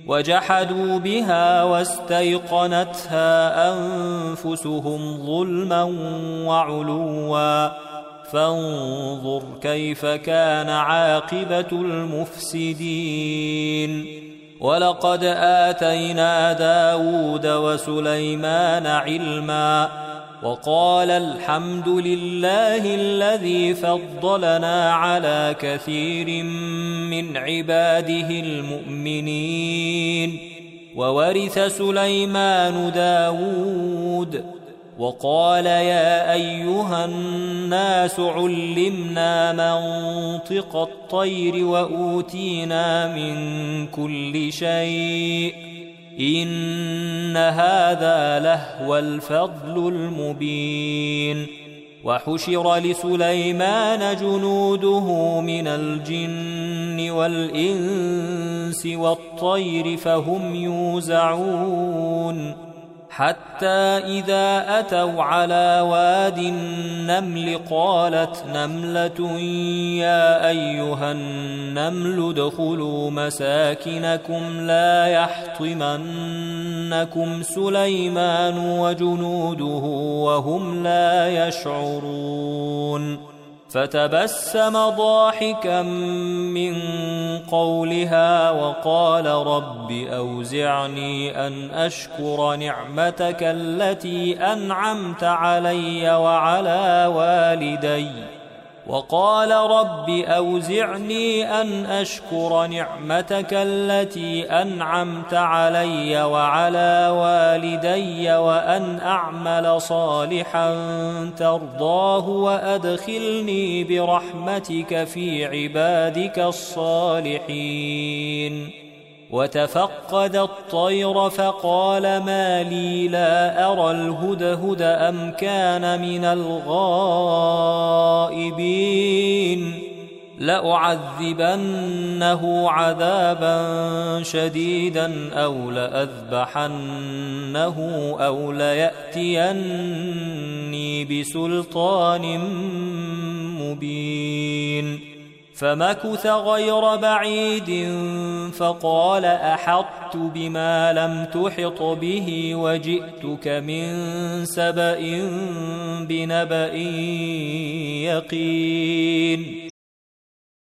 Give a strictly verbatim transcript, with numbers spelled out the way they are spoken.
وجحدوا بها واستيقنتها أنفسهم ظلما وعلوا فانظر كيف كان عاقبة المفسدين ولقد آتينا داود وسليمان علما وقال الحمد لله الذي فضلنا على كثير من عباده المؤمنين وورث سليمان داود وقال يا أيها الناس علمنا منطق الطير وأوتينا من كل شيء إن هذا لهو الفضل المبين وحشر لسليمان جنوده من الجن والإنس والطير فهم يوزعون حتى إذا أتوا على واد النمل قالت نملة يا أيها النمل ادخلوا مساكنكم لا يحطمنكم سليمان وجنوده وهم لا يشعرون فتبسم ضاحكا من قولها وقال رب أوزعني أن أشكر نعمتك التي أنعمت علي وعلى والدي وقال رب أوزعني أن أشكر نعمتك التي أنعمت علي وعلى والدي وأن أعمل صالحا ترضاه وأدخلني برحمتك في عبادك الصالحين وتفقد الطير فقال ما لي لا أرى الهدهد أم كان من الغائبين لأعذبنه عذابا شديدا أو لأذبحنه أو ليأتيني بسلطان مبين فمكث غير بعيد فقال أحطت بما لم تحط به وجئتك من سبأ بنبأ يقين